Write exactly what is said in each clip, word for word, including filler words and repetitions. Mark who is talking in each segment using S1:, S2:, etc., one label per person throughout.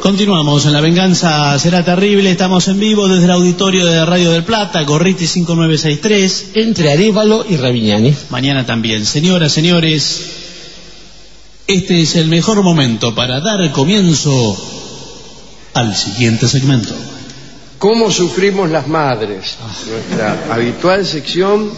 S1: Continuamos en La Venganza Será Terrible. Estamos en vivo desde el auditorio de Radio del Plata, Gorriti cinco nueve seis tres.
S2: Entre Arévalo y Ravignani.
S1: Mañana también. Señoras, señores, este es el mejor momento para dar comienzo al siguiente segmento.
S3: ¿Cómo sufrimos las madres? Nuestra habitual sección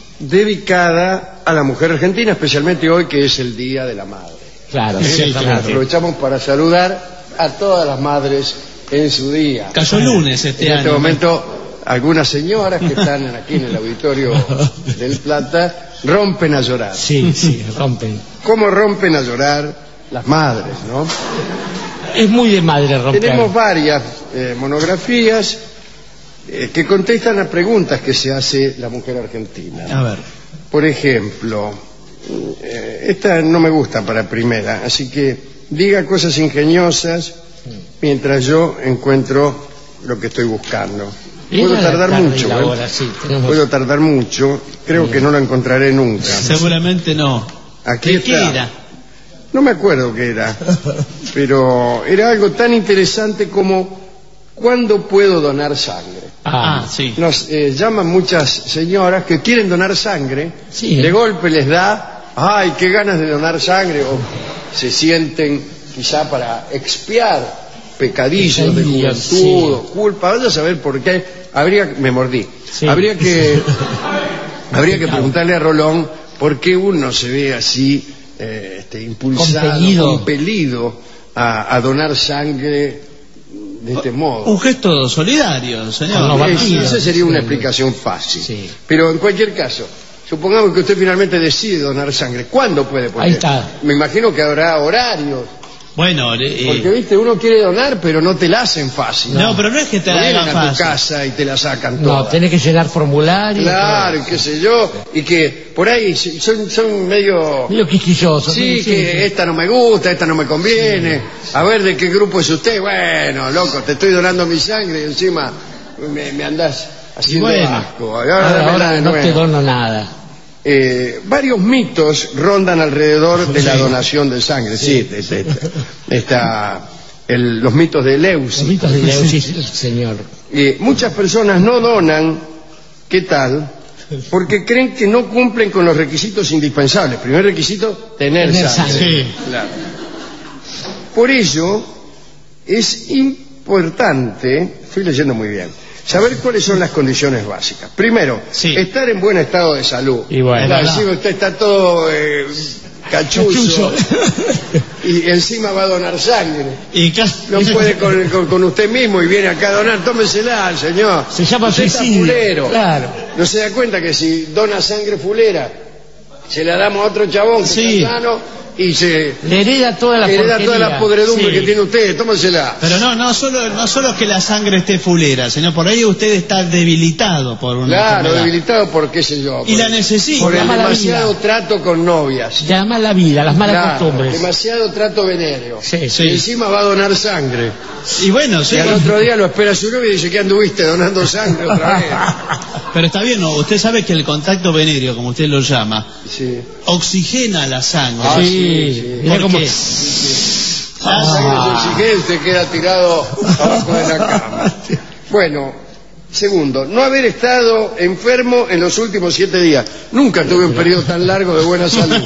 S3: dedicada a la mujer argentina, especialmente hoy que es el Día de la Madre.
S2: Claro,
S3: ¿Eh?
S2: sí, claro.
S3: Aprovechamos para saludar a todas las madres en su día.
S1: Cayó lunes este año.
S3: En este momento, algunas señoras que están aquí en el auditorio del Plata rompen a llorar.
S2: Sí, sí, rompen.
S3: ¿Cómo rompen a llorar las madres, no?
S2: Es muy de madre romper.
S3: Tenemos varias eh, monografías eh, que contestan a preguntas que se hace la mujer argentina.
S1: A ver.
S3: Por ejemplo, eh, esta no me gusta para primera, así que diga cosas ingeniosas mientras yo encuentro lo que estoy buscando. Puedo tardar mucho, ¿eh?
S2: Hora, sí, tenemos...
S3: Puedo tardar mucho. Creo
S2: Bien.
S3: que no lo encontraré nunca.
S1: Seguramente no.
S3: Aquí
S1: ¿De
S3: está.
S1: qué era?
S3: No me acuerdo qué era, pero era algo tan interesante como ¿cuándo puedo donar sangre?
S1: Ah, sí.
S3: Nos eh, llaman muchas señoras que quieren donar sangre,
S2: Sí.
S3: de golpe les da, ay, qué ganas de donar sangre, o se sienten quizá para expiar pecadillos de
S2: Pecadillos,
S3: juventud,
S2: sí.
S3: culpa, vaya a saber por qué, habría, me mordí,
S2: Sí.
S3: habría que, habría que preguntarle a Rolón por qué uno se ve así, eh, este, impulsado,
S2: Compelido.
S3: compelido a, a donar sangre de este modo.
S1: Un gesto solidario, señor.
S2: No, no,
S3: Eh,
S2: vacío.
S3: esa sería una explicación fácil.
S2: Sí.
S3: Pero en cualquier caso, supongamos que usted finalmente decide donar sangre. ¿Cuándo puede poner?
S2: Ahí está.
S3: Me imagino que habrá horarios.
S1: Bueno, eh,
S3: Porque, viste, uno quiere donar, pero no te la hacen fácil.
S1: no, pero no es que te
S3: No
S1: la
S3: vienen
S1: hagan
S3: a tu
S1: fácil.
S3: casa y te la sacan
S2: No,
S3: todas.
S2: tenés que llenar formularios.
S3: Claro, y qué sé yo. Y que por ahí son, son medio...
S2: Medio quisquilloso.
S3: Sí, que esta no me gusta, esta no me conviene. A ver, ¿de qué grupo es usted? Bueno, loco, te estoy donando mi sangre y encima me, me andás haciendo
S1: Bueno.
S3: asco. Ahora,
S2: Ahora,
S3: dámela
S2: ahora
S3: de
S2: no
S3: nuevo.
S2: te dono nada.
S3: Eh, varios mitos rondan alrededor de la donación de sangre. Sí, este, este, está el- los mitos de
S2: Los
S3: Eleusis.
S2: mitos de Eleusis, señor.
S3: Eh, muchas personas no donan, ¿qué tal? Porque creen que no cumplen con los requisitos indispensables. Primer requisito, tener,
S2: Tener
S3: sangre.
S2: sangre.
S1: Sí.
S3: Claro. Por ello, es importante, estoy leyendo muy bien, saber cuáles son las condiciones básicas. Primero,
S1: Sí.
S3: estar en buen estado de salud.
S2: Y bueno.
S3: Claro,
S1: ¿verdad?
S3: si usted está todo eh, cachuzo,
S2: Cachuzo.
S3: y encima va a donar sangre.
S1: Y ca-
S3: No puede con, con- con usted mismo y viene acá a donar, tómesela, señor.
S2: Se llama
S3: Usted está
S2: suicidio.
S3: fulero.
S2: Claro.
S3: No se da cuenta que si dona sangre fulera, se la damos a otro chabón que
S1: Sí.
S3: está sano y se
S2: Le hereda toda la
S3: hereda
S2: porquería.
S3: toda la podredumbre
S1: Sí.
S3: que tiene usted, tómesela.
S1: Pero no, no solo, no solo es que la sangre esté fulera, señor, por ahí usted está debilitado por una
S3: Claro,
S1: enfermedad.
S3: debilitado por qué sé yo.
S1: Y
S3: por
S1: la
S3: el-
S1: necesita.
S3: Por el
S2: La mala
S3: demasiado
S2: vida.
S3: trato con novias.
S2: Llama la vida, las malas
S3: Claro,
S2: costumbres.
S3: demasiado trato venéreo.
S2: Sí,
S1: sí.
S3: Y encima va a donar sangre.
S1: Y bueno, sí,
S3: Y al otro día lo espera su novia y dice que anduviste donando sangre otra vez.
S1: pero está bien, ¿no? Usted sabe que el contacto venéreo, como usted lo llama,
S3: Sí.
S1: oxigena la sangre.
S3: Ah,
S2: Sí,
S3: sí, sí.
S2: mirá
S1: ¿Por
S2: cómo-
S1: qué?
S3: La sangre es exigente, queda tirado abajo de la cama. Bueno, segundo, no haber estado enfermo en los últimos siete días. Nunca tuve un periodo tan largo de buena salud.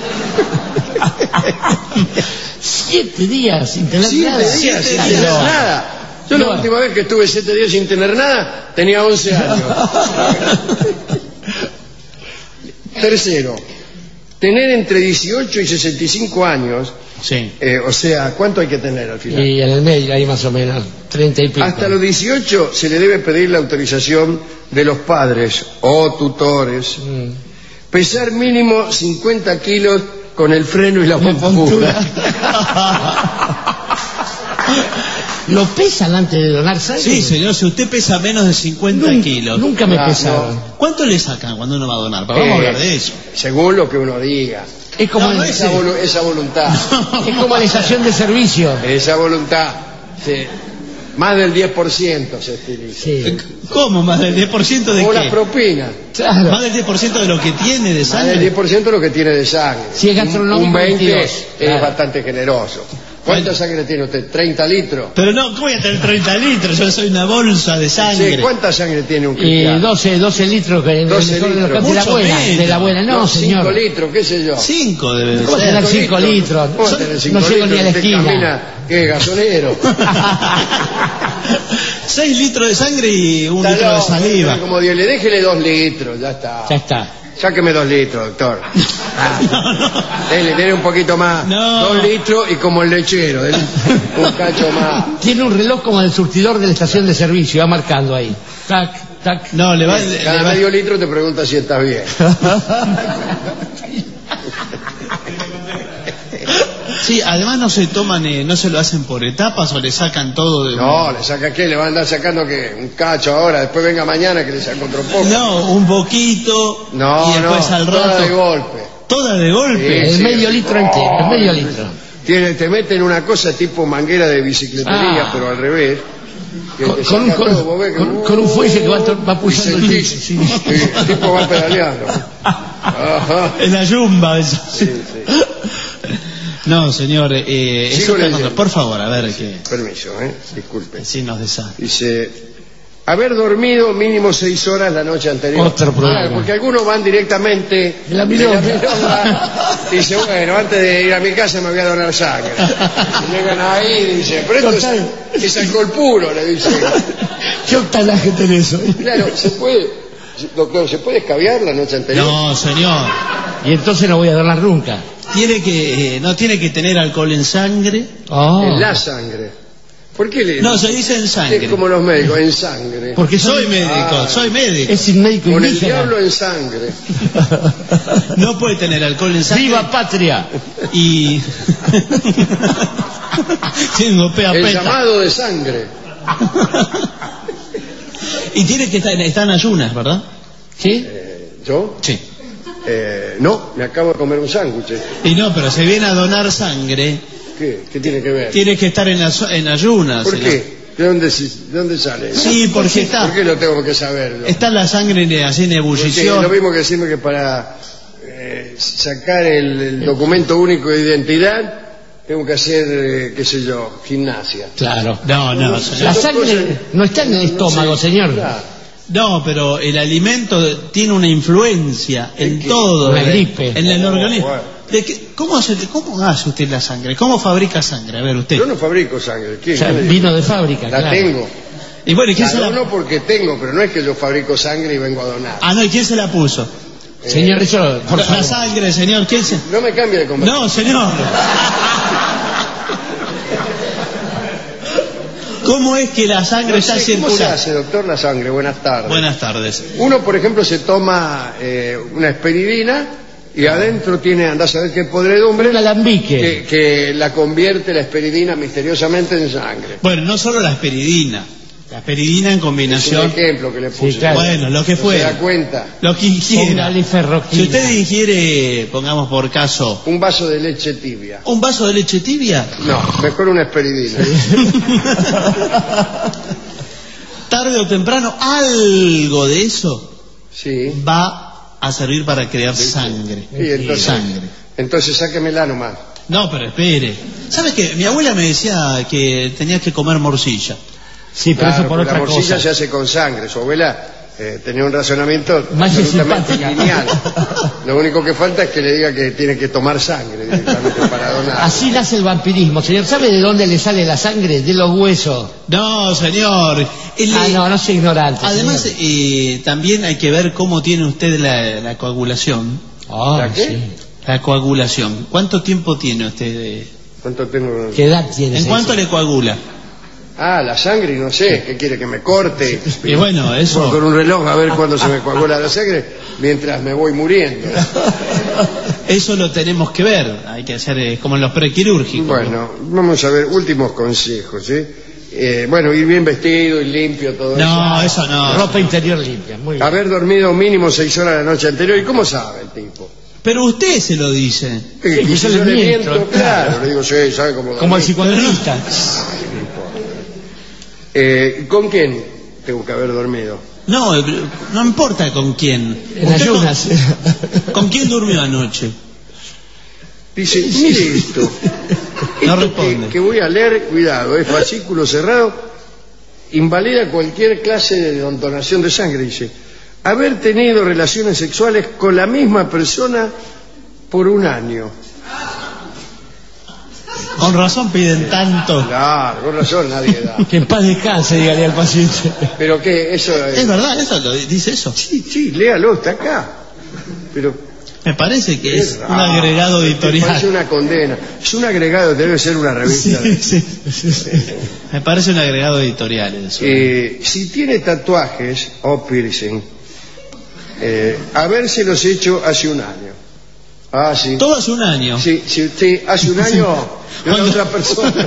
S2: Siete días sin tener
S3: Siete
S2: nada.
S3: días sin
S2: Ay,
S3: tener
S2: no.
S3: nada. Yo la
S2: No.
S3: última vez que estuve siete días sin tener nada tenía once años. Tercero, tener entre dieciocho y sesenta y cinco años,
S1: Sí.
S3: eh, o sea, ¿cuánto hay que tener al final?
S2: Y en el medio, ahí más o menos, treinta y pico.
S3: Hasta los dieciocho se le debe pedir la autorización de los padres o tutores.
S2: Mm.
S3: Pesar mínimo cincuenta kilos con el freno y la montura.
S2: ¿Lo pesan antes de donar sangre?
S1: Sí, señor, si usted pesa menos de cincuenta
S2: Nun-
S1: kilos,
S2: Nunca me
S3: Ah,
S2: pesaron.
S1: ¿cuánto le sacan cuando uno va a donar? Vamos a hablar de eso.
S3: Según lo que uno diga.
S2: Es como,
S1: No, no
S2: el-
S1: es-
S3: Esa, volu- esa voluntad.
S2: es como la estación de servicio.
S3: Esa voluntad. Sí. Más del diez por ciento se utiliza.
S2: Sí.
S1: ¿Cómo? ¿Más del diez por ciento de
S3: O las
S1: qué?
S3: propinas.
S2: Claro.
S1: ¿Más del diez por ciento de lo que tiene de
S3: Más del
S1: sangre?
S3: diez por ciento lo que tiene de sangre.
S2: Si es gastronómico,
S3: Un veinte
S2: veintidós.
S3: es
S2: Claro.
S3: bastante generoso. ¿Cuánta sangre tiene usted? ¿treinta litros?
S1: Pero no, ¿cómo voy a tener treinta litros? Yo soy una bolsa de sangre.
S3: Sí, ¿cuánta sangre tiene un
S2: Y
S3: cristiano?
S2: doce, doce litros que
S3: doce
S2: de, de,
S3: litros.
S2: de la
S1: Mucho
S2: buena,
S1: menos.
S2: de la buena, no,
S3: No,
S2: señor.
S3: cinco litros, qué sé yo.
S1: Cinco debe
S2: ¿Cómo
S1: ser.
S2: tener cinco litros?
S3: ¿Cómo
S2: Son-
S3: tener cinco
S2: no llego
S3: litros?
S2: ni a la
S3: Usted
S2: esquina.
S3: camina, ¿qué? Gasonero.
S1: Seis litros de sangre y un
S3: Está
S1: litro de
S3: loco,
S1: saliva.
S3: Como Dios, le déjele dos litros, ya está.
S2: Ya está.
S3: Sáqueme dos litros, doctor. Ah,
S1: No, no.
S3: dele, dele un poquito más.
S1: No.
S3: Dos litros y como el lechero, dele un cacho más.
S2: Tiene un reloj como el surtidor de la estación de servicio, va marcando ahí. Tac, tac.
S1: No, le va, le
S3: Cada
S1: va-
S3: medio litro te pregunta si estás bien.
S1: Sí, además no se toman, eh, no se lo hacen por etapas o le sacan todo de...
S3: No, le saca qué, le van a andar sacando que un cacho ahora, después venga mañana que le saca otro poco.
S1: No, un poquito
S3: No,
S1: y después
S3: no,
S1: al
S3: toda
S1: rato...
S3: de golpe.
S1: Toda de golpe.
S2: El
S3: Sí,
S2: medio
S3: sí.
S2: litro entero, el medio litro.
S3: Tiene, te meten una cosa tipo manguera de bicicletería,
S2: Ah.
S3: pero al revés. que
S2: Con,
S3: te
S2: con un,
S3: saca
S2: con,
S3: todo, vos ves que,
S2: con- con un fuelle que va, to- va
S3: y
S2: pulsando el
S3: sentís,
S2: litro. Sí.
S3: sí, el tipo va pedaleando. Ajá.
S1: En la yumba eso.
S3: Sí, sí.
S1: No, señor, eh, es
S3: Sigo
S1: otra
S3: leyendo.
S1: cosa. Por favor, a ver que...
S3: Permiso, ¿eh? Disculpe.
S1: Sí nos deshace.
S3: Dice, haber dormido mínimo seis horas la noche anterior.
S2: Otro problema.
S3: Ah, porque algunos van directamente
S2: De la
S3: de
S2: milonga.
S3: milonga. Dice, bueno, antes de ir a mi casa me voy a donar sangre. Y llegan ahí y dice, pero esto
S2: Total.
S3: es, es alcohol puro, le dice.
S2: ¿Qué octanaje tenés hoy?
S3: Claro, se puede, doctor, ¿se puede escabiar la noche anterior?
S1: No, señor.
S2: Y entonces no voy a donar nunca.
S1: Tiene que, eh, no tiene que tener alcohol en sangre.
S2: Oh.
S3: En la sangre. ¿Por qué le
S1: No, se dice en sangre.
S3: Es como los médicos, en sangre.
S2: Porque
S1: Soy
S2: son-
S1: médico,
S3: Ah.
S1: soy médico.
S2: es un médico
S3: Con el
S2: indígena.
S3: diablo en sangre.
S1: No puede tener alcohol en sangre.
S2: ¡Viva patria!
S1: Y... Tengo pea
S3: El
S1: peta.
S3: llamado de sangre.
S1: Y tiene que estar, está en ayunas, ¿verdad?
S2: ¿Sí?
S3: Eh, ¿Yo?
S1: Sí.
S3: Eh, no, me acabo de comer un sándwich.
S1: Y no, pero se viene a donar sangre,
S3: ¿Qué? ¿Qué tiene que ver?
S1: tiene que estar en, azu- en ayunas.
S3: ¿Por
S1: en
S3: qué? ¿De dónde, se- de dónde sale?
S1: la- Sí, porque está,
S3: ¿Por qué lo tengo que saber?
S1: está la sangre en- así en
S3: Porque
S1: ebullición.
S3: lo mismo que decirme que para eh, sacar el, el documento único de identidad tengo que hacer, eh, qué sé yo, gimnasia.
S2: Claro.
S1: No, no,
S2: La
S1: señor.
S2: sangre no está en el estómago,
S3: sé.
S2: señor.
S3: Claro.
S1: No, pero el alimento tiene una influencia en
S3: qué?
S1: todo.
S2: Una
S1: en-
S2: gripe.
S1: En el
S3: Oh,
S1: organismo.
S3: bueno.
S1: ¿De qué- cómo, hace, ¿Cómo hace usted la sangre? ¿Cómo fabrica sangre? A ver, usted.
S3: Yo no fabrico sangre. ¿Quién?
S2: O sea,
S3: ¿Quién me dijo?
S2: vino de fábrica,
S3: La
S2: claro.
S3: tengo.
S1: Y bueno, ¿y quién
S3: La
S1: se la...
S3: dono porque tengo, pero no es que yo fabrico sangre y vengo a donar.
S1: Ah, no, ¿y quién se la puso?
S2: Señor, eso, por
S1: La, la
S2: favor.
S1: sangre, señor, ¿quién se...?
S3: No me cambie de conversación.
S1: No, señor. ¿Cómo es que la sangre
S3: No
S1: está
S3: sé, ¿cómo se
S1: circulando?
S3: hace, doctor, la sangre? Buenas tardes.
S1: Buenas tardes.
S3: Uno, por ejemplo, se toma eh, una esperidina y adentro tiene, andás a ver qué podredumbre,
S2: Un alambique.
S3: que, que la convierte la esperidina misteriosamente en sangre.
S1: Bueno, no solo la esperidina. La esperidina en
S3: Es un
S1: combinación...
S3: ejemplo que le puse.
S2: Sí, claro.
S1: Bueno, lo que
S3: ¿No se da
S1: fuera.
S3: cuenta?
S1: Lo que ingiera.
S2: Póngale ferroquina.
S1: Si usted ingiere, pongamos por caso,
S3: Un vaso de leche tibia.
S1: un vaso de leche tibia,
S3: No, mejor una esperidina.
S1: tarde o temprano algo de eso
S3: Sí.
S1: va a servir para crear sangre.
S3: Y entonces,
S1: Sangre.
S3: entonces sáquemela nomás.
S1: No, pero espere. ¿Sabes qué? Mi abuela me decía que tenías que comer morcilla.
S2: Sí, pero
S3: Claro,
S2: eso por
S3: porque
S2: otra
S3: la morcilla
S2: cosa.
S3: se hace con sangre. Su abuela eh, tenía un razonamiento
S2: Más
S3: absolutamente
S2: simpática.
S3: lineal. Lo único que falta es que le diga que tiene que tomar sangre directamente para donar.
S2: Así nace el vampirismo, señor. ¿Sabe de dónde le sale la sangre? De los huesos.
S1: No, señor. El-
S2: Ah, no, no soy ignorante.
S1: Además,
S2: señor.
S1: eh, también hay que ver cómo tiene usted la, la coagulación.
S2: Ah,
S3: ¿La qué?
S2: sí.
S1: La coagulación. ¿Cuánto tiempo tiene usted? de-
S3: ¿Cuánto tengo?
S2: ¿Qué edad tiene?
S1: ¿En
S2: señor?
S1: cuánto le coagula?
S3: Ah, la sangre, no sé. ¿Qué quiere que me corte?
S1: Y bueno, eso...
S3: Con un reloj a ver cuándo se me coagula la sangre mientras me voy muriendo.
S1: Eso lo tenemos que ver, hay que hacer eh, como en los prequirúrgicos.
S3: Bueno, vamos a ver últimos consejos, ¿eh? Eh, bueno, ir bien vestido y limpio, todo
S1: No,
S3: eso.
S1: eso no.
S2: Ropa interior limpia, muy bien.
S3: Haber dormido mínimo seis horas la noche anterior. ¿Y cómo sabe el tipo?
S1: Pero usted se lo dice.
S3: Que-
S2: Sí,
S3: que
S2: yo
S3: si
S2: le
S3: yo le
S2: miento,
S3: miento,
S2: claro.
S3: claro, le digo, sí, ¿sabe cómo
S2: Como el
S3: dormí?
S2: psicoanalista.
S3: Eh, ¿Con quién tengo que haber dormido?
S1: No, eh, no importa con quién.
S2: En
S1: ¿Usted
S2: ayunas.
S1: Con, ¿Con quién durmió anoche?
S3: Dice, mire esto.
S1: No
S3: Esto
S1: responde.
S3: que, que voy a leer, cuidado, es fascículo cerrado, invalida cualquier clase de donación de sangre, dice. Haber tenido relaciones sexuales con la misma persona por un año.
S1: Con razón piden tanto.
S3: Claro, con razón nadie da.
S2: Que en paz descanse, dígale al paciente.
S3: Pero que eso
S1: Es verdad, eso lo dice eso.
S3: Sí, sí, léalo, está acá. Pero
S1: Me parece que es
S3: raro,
S1: un agregado
S3: me parece
S1: editorial.
S3: una condena. Es un agregado, debe ser una revista.
S1: Sí, sí. Me parece un agregado editorial eso.
S3: Eh, si tiene tatuajes o piercing, eh, habérselos hecho hace un año. Ah, sí.
S1: Todo hace un año.
S3: Sí, si usted hace un año de una
S1: Cuando-
S3: otra persona.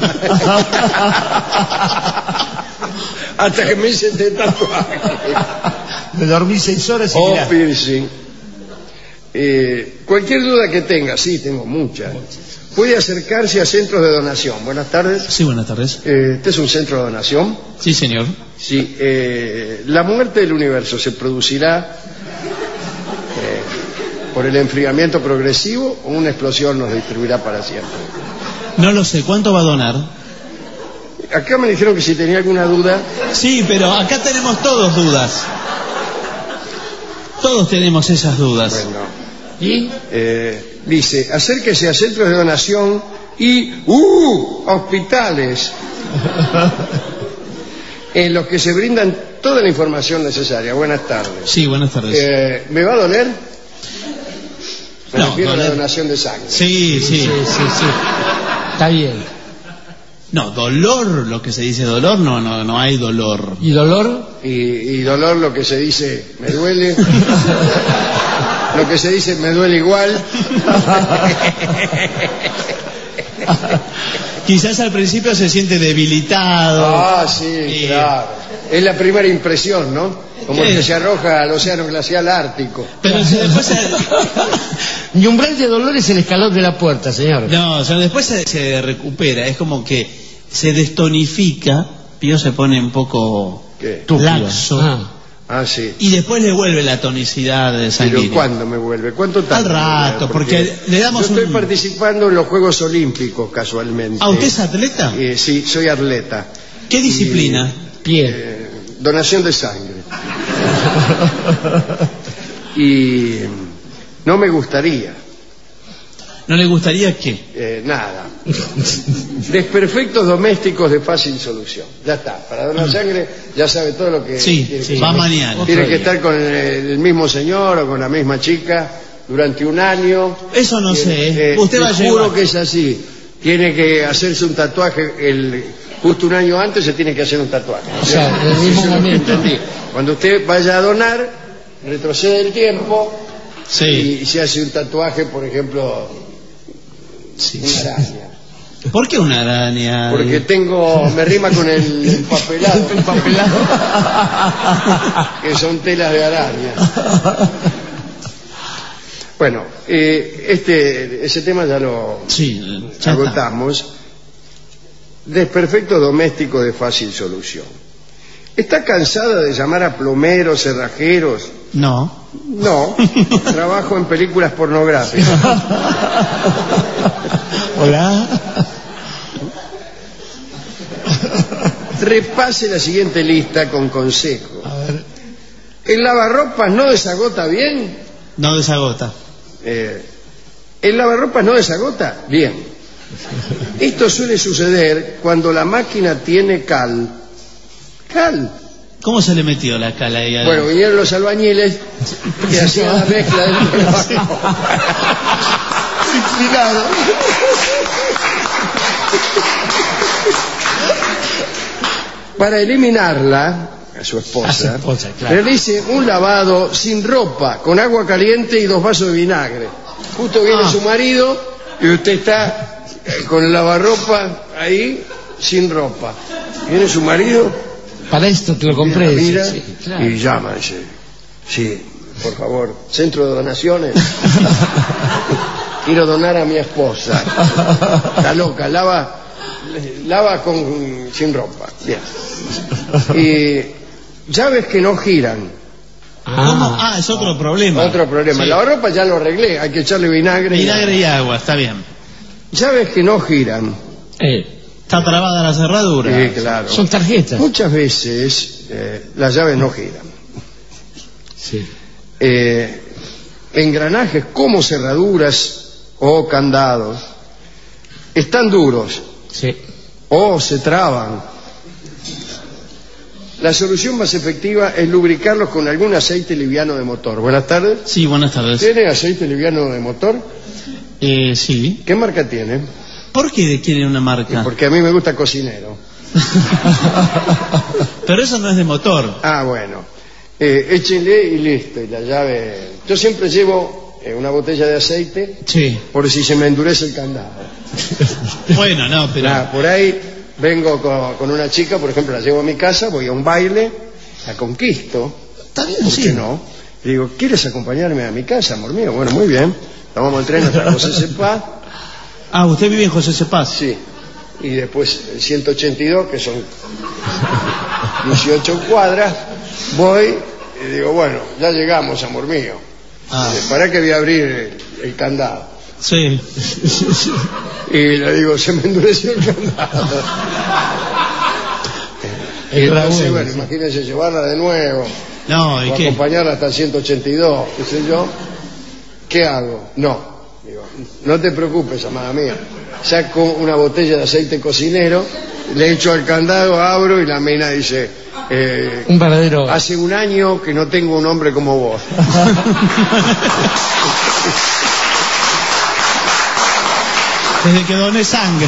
S3: Hasta que me hice este tatuaje.
S2: Me dormí seis horas y
S3: O
S2: mirá.
S3: piercing. Eh, cualquier duda que tenga, sí, tengo muchas, puede acercarse a centros de donación. Buenas tardes.
S1: Sí, buenas tardes.
S3: Eh, este es un centro de donación.
S1: Sí, señor.
S3: Sí, eh, la muerte del universo se producirá eh, por el enfriamiento progresivo o una explosión nos destruirá para siempre.
S1: No lo sé, ¿cuánto va a donar?
S3: Acá me dijeron que si tenía alguna duda,
S1: Sí, pero acá tenemos todos dudas. Todos tenemos esas dudas.
S3: bueno,
S2: ¿Y?
S3: eh, dice, acérquese a centros de donación y ¡uh! hospitales en los que se brindan toda la información necesaria. Buenas tardes.
S1: Sí, buenas tardes.
S3: Eh, ¿Me va a doler? Me
S1: No,
S3: refiero a la
S1: doler.
S3: donación de sangre.
S1: Sí, sí.
S2: Sí, sí, sí. Está bien.
S1: No, dolor, lo que se dice dolor, no, no, no hay dolor.
S2: ¿Y dolor?
S3: Y, y dolor, lo que se dice, me duele. Lo que se dice, me duele igual.
S1: Quizás al principio se siente debilitado.
S3: Ah, sí,
S1: Sí.
S3: claro. Es la primera impresión, ¿no? Como el
S1: Sí.
S3: que se arroja al océano glacial ártico.
S1: Pero si después se...
S2: Mi umbral de dolor es el escalón de la puerta, señor.
S1: No, o sea, después se, se recupera, es como que se destonifica, Pío se pone un poco
S3: ¿Qué?
S2: Túpido.
S1: laxo,
S2: Ah.
S3: Ah, sí.
S1: y después le vuelve la tonicidad
S3: Pero
S1: sanguínea.
S3: ¿cuándo me vuelve? ¿Cuánto tarda?
S1: Al rato, porque le damos
S3: Yo estoy
S1: un-
S3: participando en los Juegos Olímpicos, casualmente.
S1: ¿Ah, usted es atleta?
S3: Eh, sí, soy atleta.
S1: ¿Qué disciplina?
S2: Pie.
S3: Eh, donación de sangre. Y no me gustaría,
S1: ¿No le gustaría qué?
S3: eh, nada. Desperfectos domésticos de fácil solución. Ya está. Para donar sangre ya sabe todo lo que
S1: Sí,
S3: tiene
S1: sí,
S3: que
S1: va
S3: saber.
S1: mañana.
S3: Tiene
S2: Otro
S3: que
S2: día.
S3: estar con el, el mismo señor o con la misma chica durante un año.
S1: Eso no sé,
S3: Eh,
S1: usted va a
S3: te juro
S1: llevar.
S3: que es así. Tiene que hacerse un tatuaje el, justo un año antes se tiene que hacer un tatuaje.
S2: O sea, en el mismo
S3: Eso es lo que
S2: momento.
S3: entendí. Cuando usted vaya a donar, retrocede el tiempo
S1: Sí.
S3: y se hace un tatuaje, por ejemplo,
S1: Sí.
S3: una araña.
S1: ¿Por qué una araña?
S3: Porque tengo, me rima con el empapelado, que son telas de araña. Bueno, eh, este, ese tema ya lo
S1: Sí, ya está.
S3: agotamos. Desperfecto doméstico de fácil solución. ¿Está cansada de llamar a plomeros, cerrajeros?
S1: No.
S3: No, trabajo en películas pornográficas.
S2: Hola.
S3: Repase la siguiente lista con consejo.
S2: A ver.
S3: ¿El lavarropas no desagota bien?
S1: No desagota.
S3: Eh, ¿El lavarropas no desagota? Bien. Esto suele suceder cuando la máquina tiene cal. Cal.
S1: ¿Cómo se le metió la cala ahí? al-
S3: Bueno, vinieron los albañiles que hacían la mezcla del
S2: Cuidado.
S3: Para eliminarla, a su esposa,
S2: A su esposa, claro.
S3: realice un lavado sin ropa, con agua caliente y dos vasos de vinagre. Justo viene
S2: Ah.
S3: su marido y usted está eh, con el lavarropa ahí, sin ropa. Viene su marido,
S2: Para esto te lo compré.
S3: la mira
S2: sí, sí, claro.
S3: y llama, dice, sí, por favor, centro de donaciones. Quiero donar a mi esposa. Está loca, lava, lava con, sin ropa. Bien. Y llaves que no giran.
S1: ¿Cómo? Ah, es otro problema.
S3: Otro problema.
S1: Sí.
S3: El lavarropa ya lo arreglé, hay que echarle vinagre. y-
S1: Vinagre y agua, está bien.
S3: Llaves que no giran.
S2: Eh,
S1: Está trabada la cerradura.
S3: Sí, claro.
S2: son tarjetas.
S3: Muchas veces eh, las llaves no giran.
S2: Sí.
S3: Eh, engranajes como cerraduras o candados están duros
S2: Sí.
S3: o se traban. La solución más efectiva es lubricarlos con algún aceite liviano de motor. Buenas tardes.
S1: Sí, buenas tardes.
S3: ¿Tiene aceite liviano de motor?
S1: Eh, sí.
S3: ¿Qué marca tiene?
S1: ¿Por qué quiere una marca?
S3: Porque a mí me gusta cocinero.
S1: Pero eso no es de motor.
S3: Ah, bueno. Eh, échenle y listo. Y la llave. Yo siempre llevo eh, una botella de aceite
S1: Sí.
S3: por si se me endurece el candado.
S1: Bueno, no, pero...
S3: Ah, por ahí vengo con, con una chica, por ejemplo, la llevo a mi casa, voy a un baile, la conquisto.
S1: Está bien,
S3: ¿Por
S1: sí.
S3: qué no? Le digo, ¿quieres acompañarme a mi casa, amor mío? Bueno, muy bien. Tomamos el tren hasta José Cepaz.
S1: Ah, ¿usted vive en José Cepaz?
S3: Sí. Y después el ciento ochenta y dos, que son dieciocho cuadras, voy y digo, bueno, ya llegamos, amor mío.
S1: Ah,
S3: Eh, ¿Para qué voy a abrir el, el candado?
S1: sí.
S3: Y le digo, se me endureció el candado. Y
S2: El
S3: entonces,
S2: Raúl,
S3: bueno,
S2: sí.
S3: imagínense llevarla de nuevo,
S1: No, ¿y
S3: o
S1: qué?
S3: acompañarla hasta el ciento ochenta y dos, qué sé yo. ¿Qué hago? No. Digo, no te preocupes, amada mía. Saco una botella de aceite cocinero, le echo al candado, abro y la mina dice, eh,
S2: Un verdadero.
S3: hace un año que no tengo un hombre como vos.
S1: Desde que doné sangre.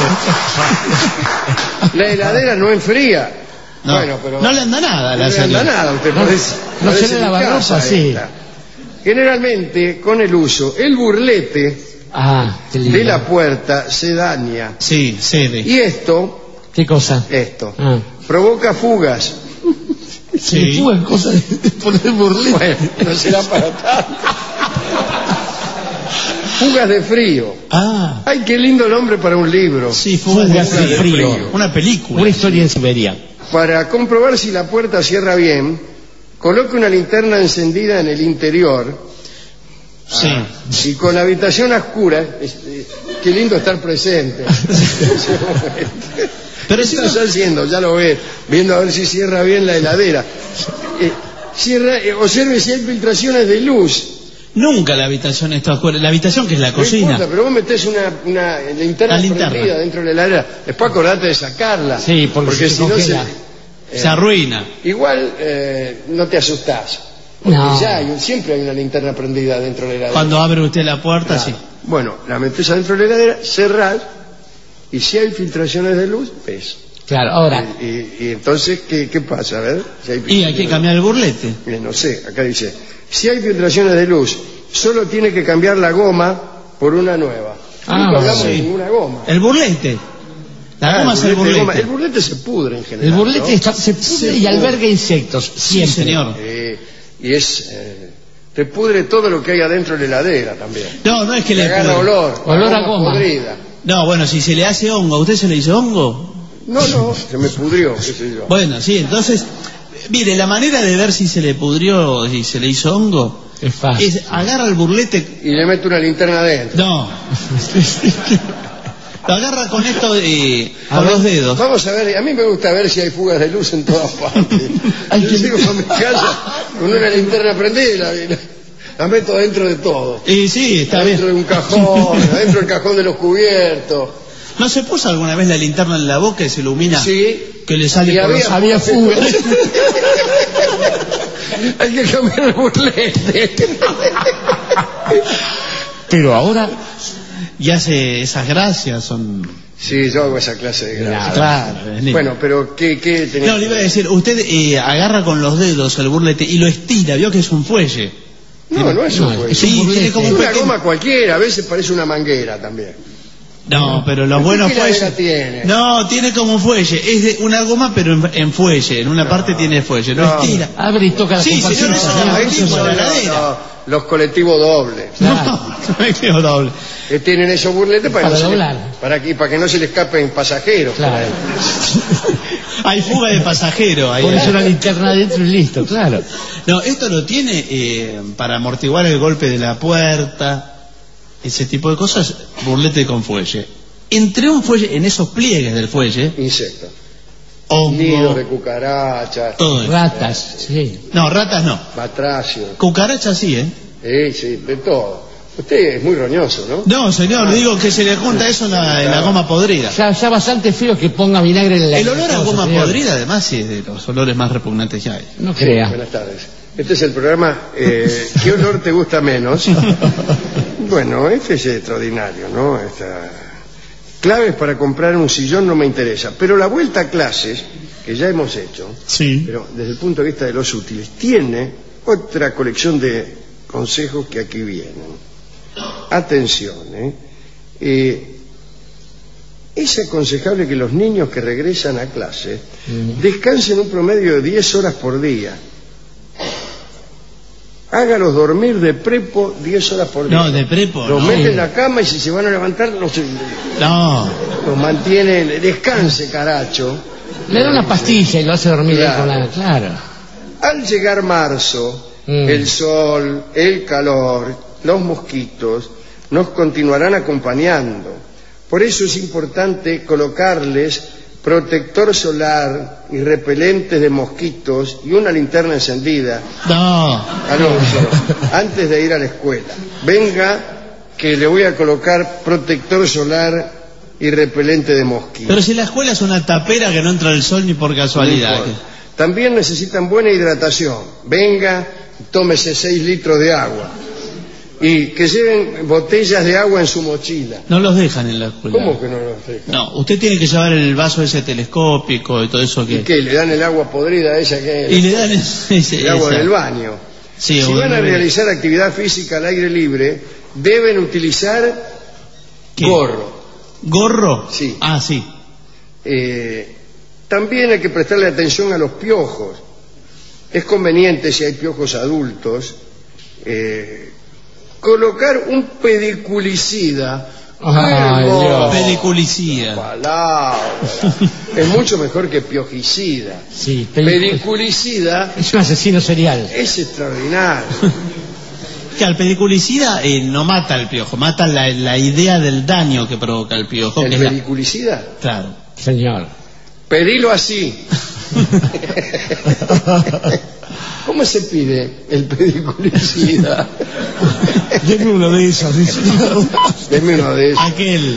S3: La heladera no enfría.
S1: No,
S3: Bueno, pero
S1: no le anda nada a la
S3: no le anda
S1: señora.
S3: nada, usted
S2: No,
S3: parece,
S2: no
S3: parece
S2: se le
S3: mi
S2: lava
S3: casa
S2: ropa, sí.
S3: esta. Generalmente, con el uso, el burlete
S2: Ah, qué lindo.
S3: de la puerta se daña.
S1: Sí, cede.
S3: Y esto,
S2: ¿Qué cosa?
S3: esto,
S2: Ah.
S3: provoca fugas.
S2: Se le
S1: Sí.
S2: fugan cosas de, de poner burlete.
S3: Bueno, no será para tanto. Fugas de frío.
S1: Ah,
S3: Ay, qué lindo nombre para un libro.
S1: sí, fugas
S2: Fugas
S1: de
S2: de
S1: frío.
S2: frío.
S1: Una película.
S2: Una historia en Siberia.
S3: Para comprobar si la puerta cierra bien, coloque una linterna encendida en el interior.
S1: Sí.
S3: Ah, y con la habitación a oscuras, este, qué lindo estar presente.
S1: Pero
S3: ¿Qué
S1: si
S3: estás
S1: no-
S3: haciendo? Ya lo ves, viendo a ver si cierra bien la heladera. Eh, cierra, eh, observe si hay filtraciones de luz.
S1: Nunca la habitación está oscura. La habitación que es la
S3: No
S1: cocina.
S3: importa, pero vos metés una, una linterna
S1: La linterna.
S3: prendida dentro de la heladera. Después acordate de sacarla.
S2: Sí, porque se
S3: si no se...
S2: congela.
S3: eh,
S1: Se arruina.
S3: Igual eh, no te asustás. Porque
S2: No.
S3: ya hay, un- siempre hay una linterna prendida dentro de la heladera.
S1: Cuando abre usted la puerta,
S3: Claro.
S1: sí.
S3: Bueno, la metés adentro de la heladera, cerrás, y si hay filtraciones de luz, ves.
S2: Claro, ahora.
S3: Y, y- y entonces, ¿qué, qué pasa? A ver, si hay
S1: Y hay que
S3: filtraciones.
S1: cambiar el burlete.
S3: Eh, no sé, acá dice, si hay filtraciones de luz, solo tiene que cambiar la goma por una nueva.
S2: Ah,
S3: Nunca hablamos
S1: sí.
S3: de ninguna goma.
S1: El burlete. La
S3: Ah,
S1: goma es el
S3: de goma.
S1: burlete.
S3: El burlete se pudre en general.
S2: El burlete
S3: ¿no?
S2: está- se pudre y alberga insectos.
S1: Sí,
S2: Siempre.
S1: señor.
S3: Eh, y es... eh, te pudre todo lo que hay adentro de la heladera también.
S1: No, no es que
S3: Le
S1: le
S3: agarra
S1: pudre.
S3: olor.
S2: Olor a goma.
S3: podrida.
S1: No, bueno, si se le hace hongo, ¿a usted se le hizo hongo?
S3: No, no, se me pudrió, qué sé yo.
S1: Bueno, sí, entonces, mire, la manera de ver si se le pudrió o si se le hizo hongo
S2: Es fácil.
S1: es agarra el burlete.
S3: Y le mete una linterna adentro.
S1: No. Lo agarra con esto, eh,
S2: A
S1: con
S2: ver.
S1: los dedos.
S3: Vamos a ver, a mí me gusta ver si hay fugas de luz en todas partes.
S2: Hay
S3: Yo
S2: que-
S3: llego a mi casa con una linterna prendida y la, y la- la meto dentro de todo.
S1: Y sí, está
S3: Dentro de
S1: bien.
S3: un cajón, adentro del cajón de los cubiertos.
S1: ¿No se puso alguna vez la linterna en la boca y se ilumina?
S3: Sí.
S1: Que le sale
S3: Y
S1: por los...
S2: Había fugas.
S3: Hay que cambiar el burlete.
S2: Pero ahora.
S1: Y hace esas gracias, son...
S3: Sí, yo hago esa clase de gracia.
S1: Claro, es lindo.
S3: Bueno, pero ¿qué, qué tenés?
S1: No, le iba a decir, usted eh, agarra con los dedos el burlete y lo estira, vio que es un fuelle.
S3: No, no es un
S2: No,
S3: juego.
S2: es un
S1: Sí,
S2: burlete.
S1: tiene como
S3: Es
S1: un
S3: una
S1: pequeño-
S3: goma cualquiera, a veces parece una manguera también.
S1: No, pero los
S3: ¿Qué
S1: buenos
S3: heladera
S1: fuelles...
S3: tiene?
S1: No, tiene como un fuelle, es de una goma pero en, en fuelle, en una parte tiene fuelle, lo
S3: No.
S1: estira.
S2: Abre y toca las
S1: Sí, señor,
S2: comparticiones.
S1: eso no,
S2: Ah,
S3: Ahí
S1: eso
S3: son
S1: no,
S3: los,
S1: la heladera.
S3: los- los colectivos dobles.
S1: No, me quedo doble.
S3: Que tienen esos burletes para,
S2: Para
S3: que no se le-
S2: doblar.
S3: para, que, para que no se le escapen pasajeros. por
S2: Claro.
S3: ahí.
S1: Hay fuga de pasajero ahí.
S2: Pones una linterna adentro y listo, claro.
S1: No, esto lo tiene eh, para amortiguar el golpe de la puerta, ese tipo de cosas, burlete con fuelle. entre un fuelle, en esos pliegues del fuelle,
S3: Insectos.
S1: hongo,
S3: Nidos de cucarachas,
S1: todo eso.
S2: Ratas, sí.
S1: No, ratas no.
S3: batracios.
S1: Cucarachas sí, ¿eh?
S3: Sí, sí, de todo. Usted es muy roñoso, ¿no?
S1: No, señor, le digo que se le junta eso en la, en la goma podrida.
S2: Ya, ya bastante feo que ponga vinagre en la...
S1: El olor a
S2: cosa,
S1: goma
S2: señor.
S1: podrida, además, sí es de los olores más repugnantes que hay.
S2: No crea.
S3: Buenas tardes. Este es el programa eh, ¿qué olor te gusta menos? Bueno, este es extraordinario, ¿no? Esta... Claves para comprar un sillón no me interesa, pero la vuelta a clases, que ya hemos hecho,
S1: Sí.
S3: pero desde el punto de vista de los útiles, tiene otra colección de consejos que aquí vienen. Atención, ¿eh? Eh, es aconsejable que los niños que regresan a clase descansen un promedio de diez horas por día. Hágalos dormir de prepo diez horas por día.
S1: No, de prepo,
S3: Los
S1: no.
S3: mete en la cama y si se van a levantar, no se,
S1: No.
S3: los mantienen. Descanse, caracho.
S2: Le da una pastilla y lo hace dormir ahí con la... Claro.
S3: Al llegar marzo,
S2: Mm.
S3: el sol, el calor, los mosquitos nos continuarán acompañando. Por eso es importante colocarles protector solar y repelentes de mosquitos y una linterna encendida.
S1: No.
S3: Alonso, antes de ir a la escuela. Venga, que le voy a colocar protector solar y repelente de mosquitos.
S1: Pero si la escuela es una tapera que no entra el sol ni por casualidad.
S3: No importa. También necesitan buena hidratación. Venga, tómese seis litros de agua. Y que lleven botellas de agua en su mochila.
S1: No los dejan en la escuela.
S3: ¿Cómo que no los dejan?
S1: No, usted tiene que llevar el vaso ese telescópico y todo eso
S3: ¿Y
S1: que...
S3: qué? ¿Le dan el agua podrida esa que
S1: Y le dan ese... ese-
S3: el agua
S1: esa-
S3: del baño?
S1: Sí,
S3: Si
S1: o
S3: van a
S1: el-
S3: realizar actividad física al aire libre, deben utilizar
S1: ¿Qué?
S3: gorro.
S1: ¿Gorro?
S3: Sí.
S1: Ah, sí.
S3: Eh, también hay que prestarle atención a los piojos. Es conveniente, si hay piojos adultos, eh, colocar un pediculicida.
S2: Ay,
S3: Hermoso.
S2: Dios.
S1: Pediculicida.
S3: Palabra. Es mucho mejor que piojicida.
S2: Sí, pelicu-
S3: Pediculicida
S2: es un asesino serial.
S3: es extraordinario.
S1: Que al pediculicida eh, no mata el piojo, mata la, la idea del daño que provoca el piojo.
S3: ¿El
S1: que es la-
S3: pediculicida?
S1: Claro.
S2: Señor.
S3: Pedilo así. ¿Cómo se pide el pediculicida?
S2: Deme uno de esos, dice.
S3: Deme uno de esos.
S1: Aquel.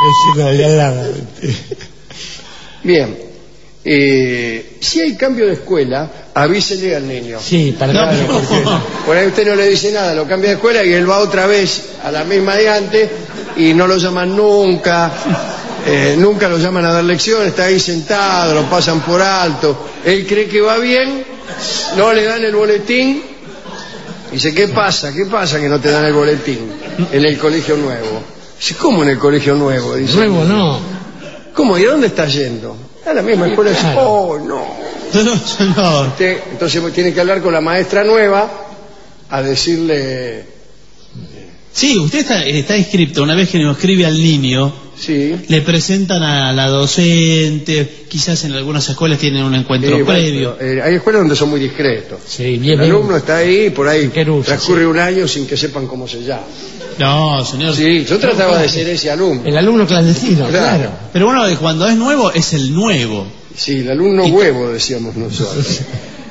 S3: Bien. Eh, si hay cambio de escuela, avísele al niño.
S2: Sí, para
S1: No,
S2: que-
S1: pero-
S3: Por ahí usted no le dice nada, lo cambia de escuela y él va otra vez a la misma de antes y no lo llaman nunca, eh, nunca lo llaman a dar lección, está ahí sentado, lo pasan por alto, él cree que va bien, no le dan el boletín, dice, ¿qué pasa? ¿Qué pasa que no te dan el boletín en el colegio nuevo? Dice, ¿cómo en el colegio nuevo? Dice,
S2: Nuevo no.
S3: ¿cómo? ¿Y a dónde estás yendo? A la misma escuela. Dice,
S2: Claro.
S3: oh, no.
S1: No, señor.
S3: Usted, entonces tiene que hablar con la maestra nueva a decirle,
S1: Sí, usted está, está inscripto. Una vez que nos escribe al niño,
S3: sí,
S1: le presentan a la docente, quizás en algunas escuelas tienen un encuentro
S3: eh, bueno,
S1: previo.
S3: pero, eh, hay escuelas donde son muy discretos.
S2: Sí, bien,
S3: El
S2: bien.
S3: alumno está ahí y por ahí
S2: Querusa,
S3: transcurre un año sin que sepan cómo se llama.
S1: No, señor.
S3: Sí, yo trataba de ser ese alumno.
S2: El alumno clandestino,
S3: Claro.
S2: claro.
S1: Pero bueno, cuando es nuevo, es el nuevo.
S3: Sí, el alumno huevo, decíamos nosotros.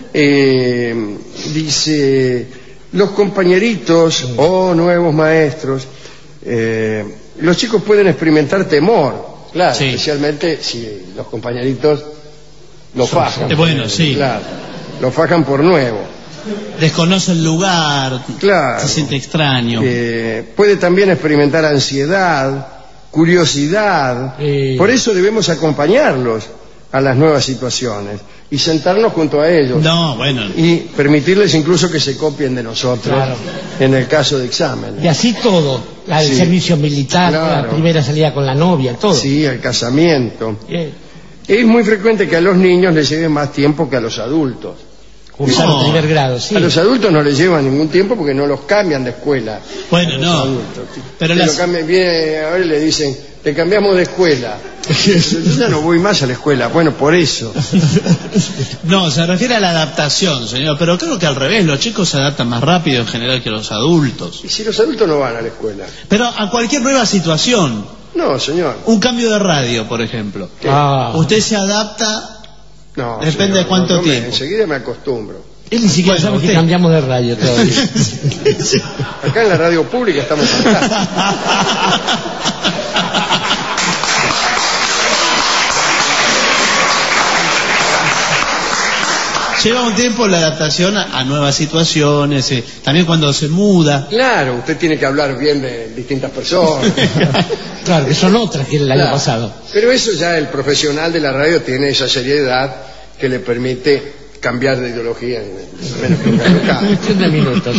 S3: Eh, dice, los compañeritos o nuevos maestros, eh, los chicos pueden experimentar temor, claro,
S1: Sí.
S3: especialmente si los compañeritos lo fajan.
S1: Eh, bueno, sí.
S3: Claro, lo fajan por nuevo.
S1: Desconoce el lugar,
S3: Claro.
S1: se siente extraño.
S3: Eh, puede también experimentar ansiedad, curiosidad.
S2: Eh.
S3: Por eso debemos acompañarlos a las nuevas situaciones y sentarnos junto a ellos
S1: No, bueno.
S3: y permitirles incluso que se copien de nosotros
S2: Claro.
S3: en el caso de examen.
S2: Y así todo. El
S3: Sí.
S2: servicio militar,
S3: Claro.
S2: la primera salida con la novia, todo.
S3: Sí, el casamiento.
S2: Bien.
S3: Es muy frecuente que a los niños les lleve más tiempo que a los adultos.
S2: Cursar
S1: No.
S2: el primer grado, sí.
S3: A los adultos no les lleva ningún tiempo porque no los cambian de escuela.
S1: Bueno,
S3: a los
S1: no.
S3: adultos.
S1: Pero
S3: Te
S1: las-
S3: lo cambian, viene, ahora le dicen, te cambiamos de escuela. Yo ya no voy más a la escuela. Bueno, por eso.
S1: No, se refiere a la adaptación, señor. Pero creo que al revés, los chicos se adaptan más rápido en general que los adultos.
S3: Y si los adultos no van a la escuela.
S1: Pero a cualquier nueva situación.
S3: No, señor.
S1: Un cambio de radio, por ejemplo.
S2: Ah.
S1: Usted se adapta,
S3: No,
S1: depende
S3: señor,
S1: de cuánto
S3: no, no me-
S1: tiempo.
S3: enseguida me acostumbro.
S2: Él ni siquiera
S1: Bueno,
S2: sabe
S1: usted.
S2: que cambiamos de radio todavía.
S3: Acá en la radio pública estamos fantásticos.
S1: Lleva un tiempo la adaptación a, a nuevas situaciones, eh, también cuando se muda.
S3: Claro, usted tiene que hablar bien de distintas personas.
S2: Claro, que son otras que el año
S3: Claro.
S2: pasado.
S3: Pero eso ya el profesional de la radio tiene esa seriedad que le permite cambiar de ideología en menos que un gallo cada.
S2: Cuestión de minutos.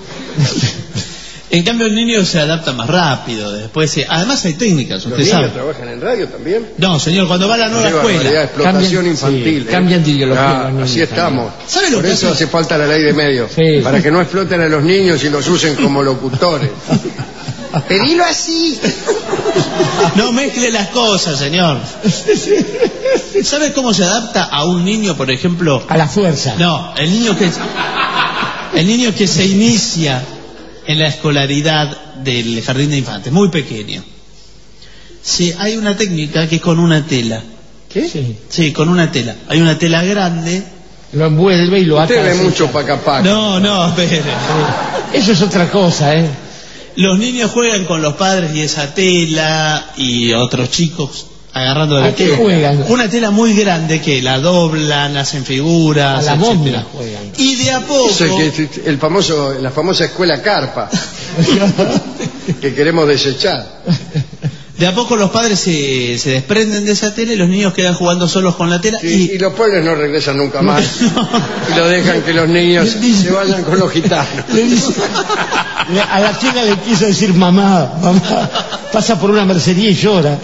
S1: En cambio el niño se adapta más rápido, después eh, además hay técnicas,
S3: ¿Los
S1: usted
S3: niños
S1: sabe.
S3: trabajan en radio también?
S1: No, señor, cuando va a la nueva
S3: Qué barbaridad,
S1: escuela.
S3: explotación
S2: Cambian-
S3: infantil.
S2: sí,
S3: ¿eh?
S2: cambian de ideología
S3: Ah,
S2: los niños
S3: así estamos.
S1: ¿Sabe lo
S3: Por
S1: que
S3: eso
S1: hace?
S3: hace falta la ley de medios,
S2: Sí.
S3: para que no exploten a los niños y los usen como locutores. Pedilo así.
S1: No mezcle las cosas, señor. ¿Sabe cómo se adapta a un niño, por ejemplo?
S2: A la fuerza.
S1: No, el niño que el niño que se inicia en la escolaridad del jardín de infantes, muy pequeño. Sí, hay una técnica que es con una tela.
S3: ¿Qué?
S2: Sí.
S1: Sí, con una tela. Hay una tela grande.
S2: Lo envuelve y lo ata.
S3: Usted ve
S2: así.
S3: mucho paca paca.
S1: No, no, espere.
S2: Eso es otra cosa, ¿eh?
S1: Los niños juegan con los padres y esa tela y otros chicos agarrando de
S2: ¿A
S1: la
S2: qué
S1: tela.
S2: juegan?
S1: Una tela muy grande que la doblan, hacen figuras,
S2: A la
S1: etcétera.
S2: momia juegan.
S1: Y de a poco,
S3: Eso es que el famoso, la famosa escuela carpa que queremos desechar.
S1: de a poco los padres se, se desprenden de esa tela y los niños quedan jugando solos con la tela
S3: Sí, y
S1: y
S3: los padres no regresan nunca más y lo dejan que los niños se vayan con los gitanos.
S2: Le dice- le- a la chica le quiso decir mamá, mamá, pasa por una mercería y llora.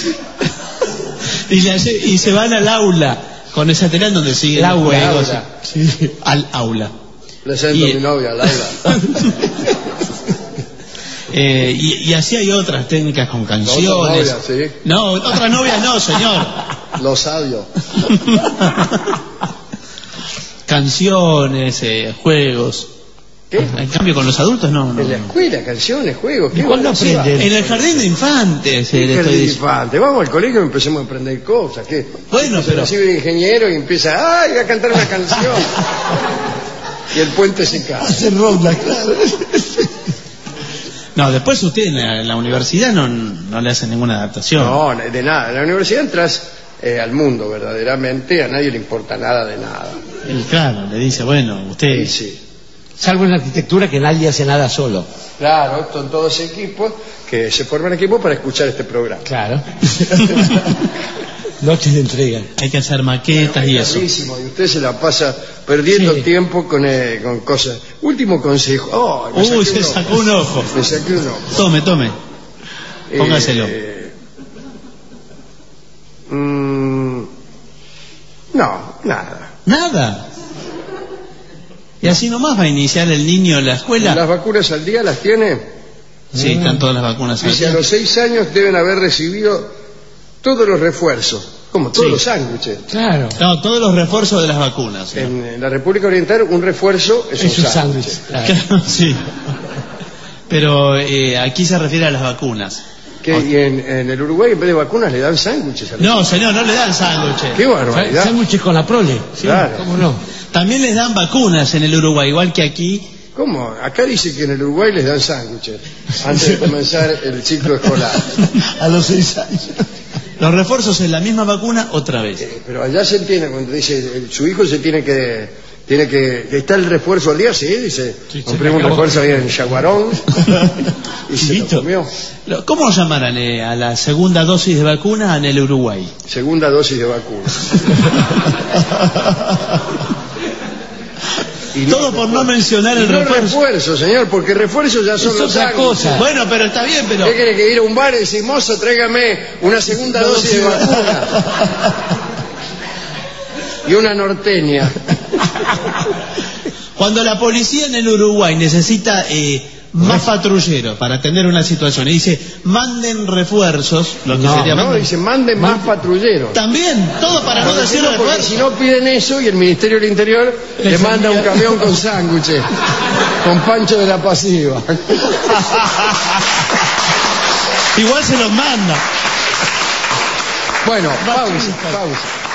S1: y, la lle- y se van al aula con esa tela en donde siguen los
S2: Laura,
S1: juegos.
S3: Laura.
S2: Sí.
S1: Al aula.
S3: Presento
S1: Y-
S3: a mi novia, Laura.
S1: Eh, y, y así hay otras técnicas con canciones.
S3: novia, sí.
S1: No, otras novias no, señor.
S3: Los sabios.
S1: Canciones, eh, juegos.
S3: ¿Qué?
S1: En cambio con los adultos no. no,
S3: En la
S1: no.
S3: escuela, canciones, juegos.
S2: ¿Y
S3: ¿Qué
S2: cuándo
S3: van a hacer?
S2: aprenden?
S1: En el jardín de infantes. eh,
S3: ¿Qué
S1: le estoy
S3: jardín de
S1: diciendo.
S3: infante? Vamos al colegio y empecemos a aprender cosas. ¿Qué?
S1: Bueno,
S3: Se
S1: pero-
S3: recibe de ingeniero y empieza, ¡ay, voy a cantar una canción! Y el puente se cae.
S2: Hace ronda, claro.
S1: No, después usted en la, en la universidad no, no le hace ninguna adaptación.
S3: No, de nada. En la universidad entras eh, al mundo verdaderamente, a nadie le importa nada de nada.
S1: Y claro, le dice, bueno, usted...
S3: Sí, sí.
S2: Salvo en la arquitectura que nadie hace nada solo.
S3: Claro, son todos equipos que se forman equipos para escuchar este programa.
S2: Claro. Noches de entrega.
S1: Hay que hacer maquetas y
S3: Es
S1: eso.
S3: rarísimo, y usted se la pasa perdiendo
S2: Sí.
S3: tiempo con, eh, con cosas. Último consejo. Oh, me
S1: Uy,
S3: saqué
S1: se
S3: un
S1: sacó un ojo.
S3: Me saqué un ojo.
S1: Tome, tome. Póngaselo.
S3: Eh, mm, no, nada.
S1: Nada. Y así nomás va a iniciar el niño en la escuela.
S3: ¿Las vacunas al día las tiene?
S1: Sí, están todas las vacunas.
S3: Dice, a
S1: aquí.
S3: los seis años deben haber recibido todos los refuerzos, como todos
S1: Sí.
S3: los sándwiches.
S2: Claro.
S1: No, todos los refuerzos de las vacunas. ¿no?
S3: En, en la República Oriental un refuerzo es,
S2: Es
S3: un
S2: un
S3: sándwich.
S2: sándwich. Claro.
S1: Claro, sí. Pero eh, aquí se refiere a las vacunas.
S3: Que, y en, en el Uruguay en vez de vacunas le dan sándwiches a los
S1: No, señor, no le dan sándwiches.
S3: ¡Qué barbaridad!
S2: Sándwiches con la prole. Sí,
S3: Claro.
S2: ¿cómo no?
S1: También les dan vacunas en el Uruguay, igual que aquí.
S3: ¿Cómo? Acá dice que en el Uruguay les dan sándwiches antes de comenzar el ciclo escolar.
S2: A los seis años.
S1: Los refuerzos es la misma vacuna otra vez.
S3: Eh, Pero allá se entiende cuando dice el- su hijo se tiene que tiene que está el refuerzo al día, sí, dice,
S2: Sí,
S3: compré
S2: se
S3: un
S2: me acabó.
S3: refuerzo ahí en Yaguarón y se lo
S1: Chiquito.
S3: comió.
S1: Lo- ¿Cómo llamarán eh, a la segunda dosis de vacuna en el Uruguay?
S3: Segunda dosis de vacuna. Y
S1: Todo por no mencionar
S3: y
S1: el
S3: no
S1: refuerzo.
S3: refuerzo, señor, porque refuerzos ya son
S2: Es
S3: los
S2: otra
S3: sándwiches.
S2: cosa.
S1: Bueno, pero está bien, pero...
S3: ¿Qué quiere que ir a un bar y decir, mozo, tráigame una segunda dosis de vacuna? Y una norteña.
S1: Cuando la policía en el Uruguay necesita eh, más patrulleros para atender una situación y dice, manden refuerzos, lo que
S2: No,
S1: sería...
S3: No, dice, manden más patrulleros.
S1: También, todo para no
S3: Porque
S1: decir
S3: si no, porque
S1: refuerzos.
S3: si no piden eso y el Ministerio del Interior le manda un camión con sándwiches, con Pancho de la Pasiva.
S1: Igual se los manda.
S3: Bueno, pausa, pausa.